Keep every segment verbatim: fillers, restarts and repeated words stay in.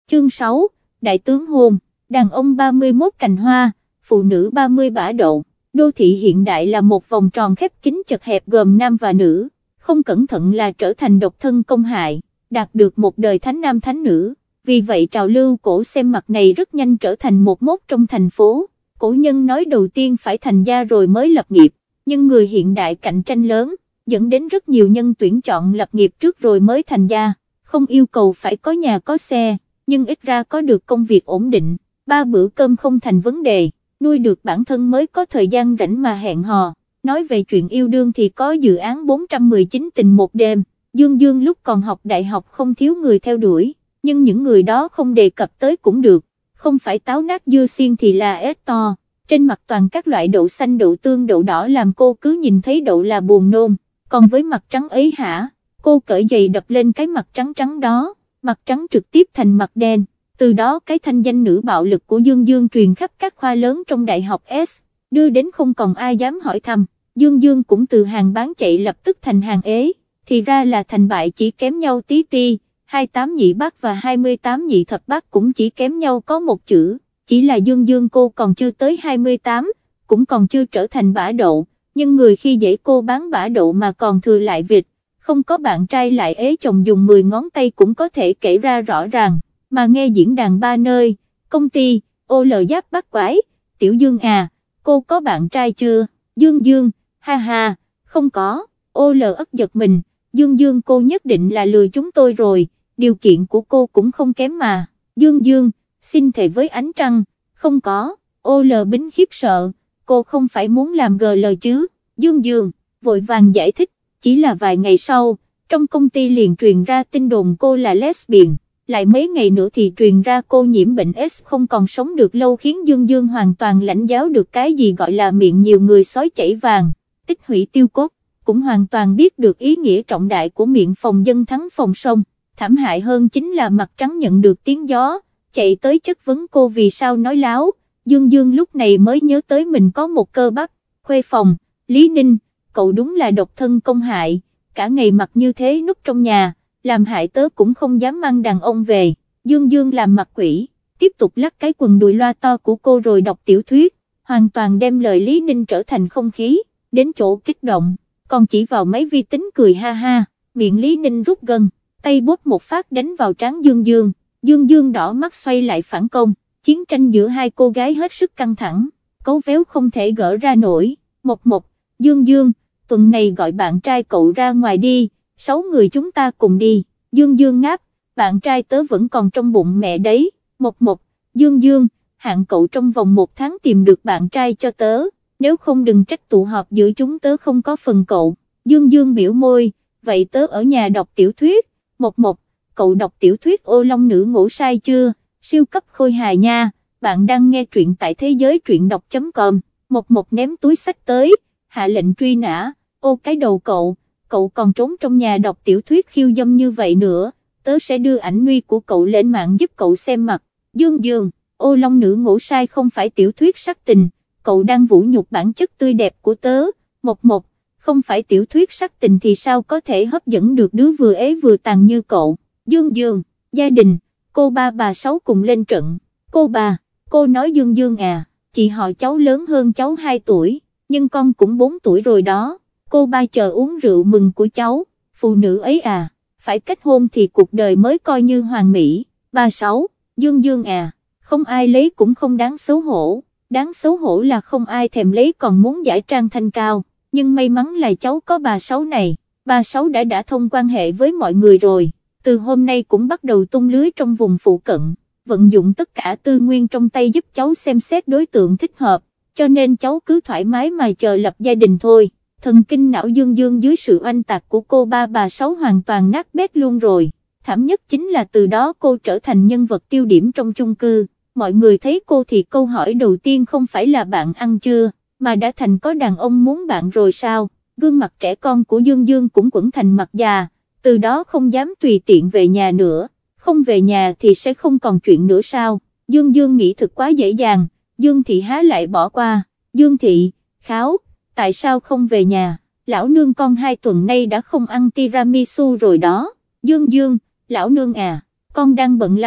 Chương sáu, Đại tướng hôn, đàn ông ba mươi mốt cành hoa, phụ nữ ba mươi bả đậu. Đô thị hiện đại là một vòng tròn khép kín chật hẹp gồm nam và nữ, không cẩn thận là trở thành độc thân công hại, đạt được một đời thánh nam thánh nữ. Vì vậy trào lưu cổ xem mặt này rất nhanh trở thành một mốt trong thành phố. Cổ nhân nói đầu tiên phải thành gia rồi mới lập nghiệp, nhưng người hiện đại cạnh tranh lớn, dẫn đến rất nhiều nhân tuyển chọn lập nghiệp trước rồi mới thành gia, không yêu cầu phải có nhà có xe, nhưng ít ra có được công việc ổn định, ba bữa cơm không thành vấn đề, nuôi được bản thân mới có thời gian rảnh mà hẹn hò. Nói về chuyện yêu đương thì có dự án bốn trăm mười chín tình một đêm, Dương Dương lúc còn học đại học không thiếu người theo đuổi, nhưng những người đó không đề cập tới cũng được, không phải táo nát dưa xiên thì là ếch to, trên mặt toàn các loại đậu xanh đậu tương đậu đỏ làm cô cứ nhìn thấy đậu là buồn nôn, còn với mặt trắng ấy hả, cô cởi giày đập lên cái mặt trắng trắng đó, mặt trắng trực tiếp thành mặt đen, từ đó cái thanh danh nữ bạo lực của Dương Dương truyền khắp các khoa lớn trong đại học S, đưa đến không còn ai dám hỏi thăm, Dương Dương cũng từ hàng bán chạy lập tức thành hàng ế, thì ra là thành bại chỉ kém nhau tí ti. hai mươi tám nhị bát và hai mươi tám nhị thập bát cũng chỉ kém nhau có một chữ, chỉ là Dương Dương cô còn chưa tới hai mươi tám, cũng còn chưa trở thành bả đậu, nhưng người khi dễ cô bán bả đậu mà còn thừa lại vịt, không có bạn trai lại ế chồng dùng mười ngón tay cũng có thể kể ra rõ ràng, mà nghe diễn đàn ba nơi, công ty, ô lờ giáp bắt quái, Tiểu Dương à, cô có bạn trai chưa, Dương Dương, ha ha, không có, ô lờ ất giật mình, Dương Dương cô nhất định là lừa chúng tôi rồi. Điều kiện của cô cũng không kém mà, Dương Dương, xin thề với ánh trăng, không có, ô lờ Bính khiếp sợ, cô không phải muốn làm gờ lờ chứ, Dương Dương, vội vàng giải thích, chỉ là vài ngày sau, trong công ty liền truyền ra tin đồn cô là lesbian, lại mấy ngày nữa thì truyền ra cô nhiễm bệnh S không còn sống được lâu khiến Dương Dương hoàn toàn lãnh giáo được cái gì gọi là miệng nhiều người sói chảy vàng, tích hủy tiêu cốt, cũng hoàn toàn biết được ý nghĩa trọng đại của miệng phòng dân thắng phòng sông. Thảm hại hơn chính là mặt trắng nhận được tiếng gió, chạy tới chất vấn cô vì sao nói láo, Dương Dương lúc này mới nhớ tới mình có một cơ bắp, khuê phòng, Lý Ninh, cậu đúng là độc thân công hại, cả ngày mặc như thế núp trong nhà, làm hại tớ cũng không dám mang đàn ông về, Dương Dương làm mặt quỷ, tiếp tục lắc cái quần đùi loa to của cô rồi đọc tiểu thuyết, hoàn toàn đem lời Lý Ninh trở thành không khí, đến chỗ kích động, còn chỉ vào máy vi tính cười ha ha, miệng Lý Ninh rút gân. Tay bóp một phát đánh vào trán Dương Dương, Dương Dương đỏ mắt xoay lại phản công, chiến tranh giữa hai cô gái hết sức căng thẳng, cấu véo không thể gỡ ra nổi, một một, Dương Dương, tuần này gọi bạn trai cậu ra ngoài đi, sáu người chúng ta cùng đi, Dương Dương ngáp, bạn trai tớ vẫn còn trong bụng mẹ đấy, một một, Dương Dương, hạn cậu trong vòng một tháng tìm được bạn trai cho tớ, nếu không đừng trách tụ họp giữa chúng tớ không có phần cậu, Dương Dương biểu môi, vậy tớ ở nhà đọc tiểu thuyết. Một một, cậu đọc tiểu thuyết Ô Long Nữ ngủ sai chưa, siêu cấp khôi hài nha, bạn đang nghe truyện tại thế giới truyện đọc chấm com, một một ném túi sách tới, hạ lệnh truy nã, ô cái đầu cậu, cậu còn trốn trong nhà đọc tiểu thuyết khiêu dâm như vậy nữa, tớ sẽ đưa ảnh nuôi của cậu lên mạng giúp cậu xem mặt, Dương Dương, Ô Long Nữ ngủ sai không phải tiểu thuyết sắc tình, cậu đang vũ nhục bản chất tươi đẹp của tớ, một một. Không phải tiểu thuyết sắc tình thì sao có thể hấp dẫn được đứa vừa ế vừa tàn như cậu, Dương Dương, gia đình, cô ba bà sáu cùng lên trận, cô bà, cô nói Dương Dương à, chị họ cháu lớn hơn cháu hai tuổi, nhưng con cũng bốn tuổi rồi đó, cô ba chờ uống rượu mừng của cháu, phụ nữ ấy à, phải kết hôn thì cuộc đời mới coi như hoàn mỹ, bà sáu, Dương Dương à, không ai lấy cũng không đáng xấu hổ, đáng xấu hổ là không ai thèm lấy còn muốn giải trang thanh cao. Nhưng may mắn là cháu có bà Sáu này, bà Sáu đã đã thông quan hệ với mọi người rồi, từ hôm nay cũng bắt đầu tung lưới trong vùng phụ cận, vận dụng tất cả tư nguyên trong tay giúp cháu xem xét đối tượng thích hợp, cho nên cháu cứ thoải mái mà chờ lập gia đình thôi, thần kinh não Dương Dương dưới sự oanh tạc của cô ba bà Sáu hoàn toàn nát bét luôn rồi, thảm nhất chính là từ đó cô trở thành nhân vật tiêu điểm trong chung cư, mọi người thấy cô thì câu hỏi đầu tiên không phải là bạn ăn chưa, mà đã thành có đàn ông muốn bạn rồi sao, gương mặt trẻ con của Dương Dương cũng quẩn thành mặt già, từ đó không dám tùy tiện về nhà nữa, không về nhà thì sẽ không còn chuyện nữa sao, Dương Dương nghĩ thật quá dễ dàng, Dương Thị há lại bỏ qua, Dương Thị, kháo, tại sao không về nhà, lão nương con hai tuần nay đã không ăn tiramisu rồi đó, Dương Dương, lão nương à, con đang bận lắm,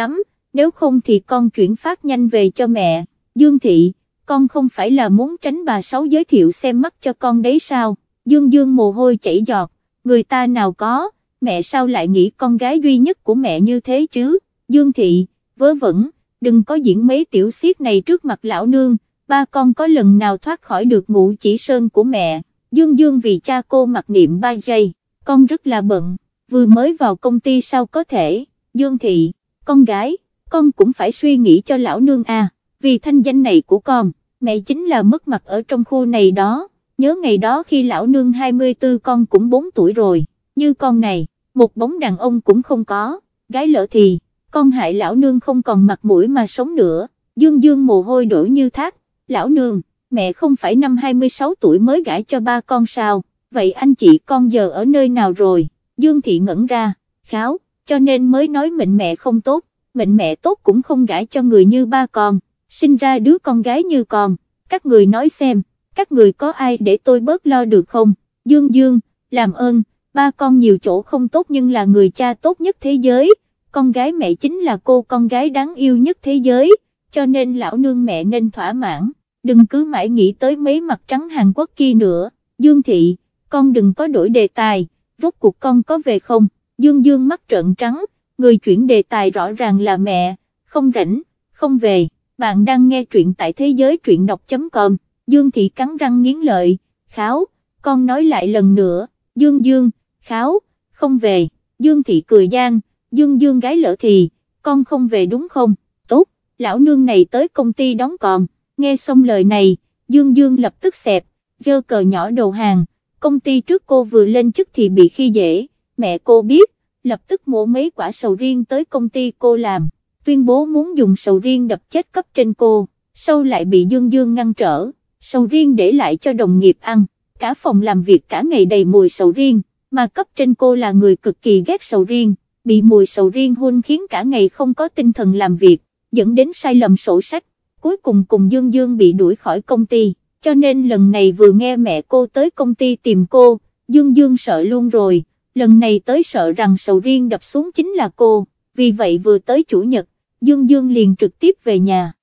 nếu không thì con chuyển phát nhanh về cho mẹ. Dương Thị, con không phải là muốn tránh bà Sáu giới thiệu xem mắt cho con đấy sao? Dương Dương mồ hôi chảy giọt, người ta nào có, mẹ sao lại nghĩ con gái duy nhất của mẹ như thế chứ? Dương Thị, vớ vẩn, đừng có diễn mấy tiểu xiết này trước mặt lão nương, ba con có lần nào thoát khỏi được ngũ chỉ sơn của mẹ. Dương Dương vì cha cô mặc niệm ba giây, con rất là bận, vừa mới vào công ty sao có thể? Dương Thị, con gái, con cũng phải suy nghĩ cho lão nương à, vì thanh danh này của con, mẹ chính là mất mặt ở trong khu này đó. Nhớ ngày đó khi lão nương hai mươi tư con cũng bốn tuổi rồi, như con này, một bóng đàn ông cũng không có, gái lỡ thì, con hại lão nương không còn mặt mũi mà sống nữa. Dương Dương mồ hôi đổ như thác, lão nương, mẹ không phải năm hai mươi sáu tuổi mới gả cho ba con sao, vậy anh chị con giờ ở nơi nào rồi? Dương Thị ngẩn ra, kháo, cho nên mới nói mệnh mẹ không tốt, mệnh mẹ tốt cũng không gả cho người như ba con, sinh ra đứa con gái như con, các người nói xem, các người có ai để tôi bớt lo được không? Dương Dương, làm ơn, ba con nhiều chỗ không tốt nhưng là người cha tốt nhất thế giới, con gái mẹ chính là cô con gái đáng yêu nhất thế giới, cho nên lão nương mẹ nên thỏa mãn, đừng cứ mãi nghĩ tới mấy mặt trắng Hàn Quốc kia nữa. Dương Thị, con đừng có đổi đề tài, rốt cuộc con có về không? Dương Dương mắt trợn trắng, người chuyển đề tài rõ ràng là mẹ, không rảnh, không về. Bạn đang nghe truyện tại thế giới truyện đọc chấm com. Dương Thị cắn răng nghiến lợi, kháo, con nói lại lần nữa. Dương Dương, kháo, không về. Dương Thị cười gian, Dương Dương gái lỡ thì, con không về đúng không? Tốt, lão nương này tới công ty đóng còn. Nghe xong lời này, Dương Dương lập tức xẹp, giơ cờ nhỏ đầu hàng. Công ty trước cô vừa lên chức thì bị khi dễ, mẹ cô biết, lập tức mua mấy quả sầu riêng tới công ty cô làm, tuyên bố muốn dùng sầu riêng đập chết cấp trên cô, sau lại bị Dương Dương ngăn trở, sầu riêng để lại cho đồng nghiệp ăn, cả phòng làm việc cả ngày đầy mùi sầu riêng, mà cấp trên cô là người cực kỳ ghét sầu riêng, bị mùi sầu riêng hun khiến cả ngày không có tinh thần làm việc, dẫn đến sai lầm sổ sách, cuối cùng cùng Dương Dương bị đuổi khỏi công ty. Cho nên lần này vừa nghe mẹ cô tới công ty tìm cô, Dương Dương sợ luôn rồi, lần này tới sợ rằng sầu riêng đập xuống chính là cô, vì vậy vừa tới chủ nhật, Dương Dương liền trực tiếp về nhà.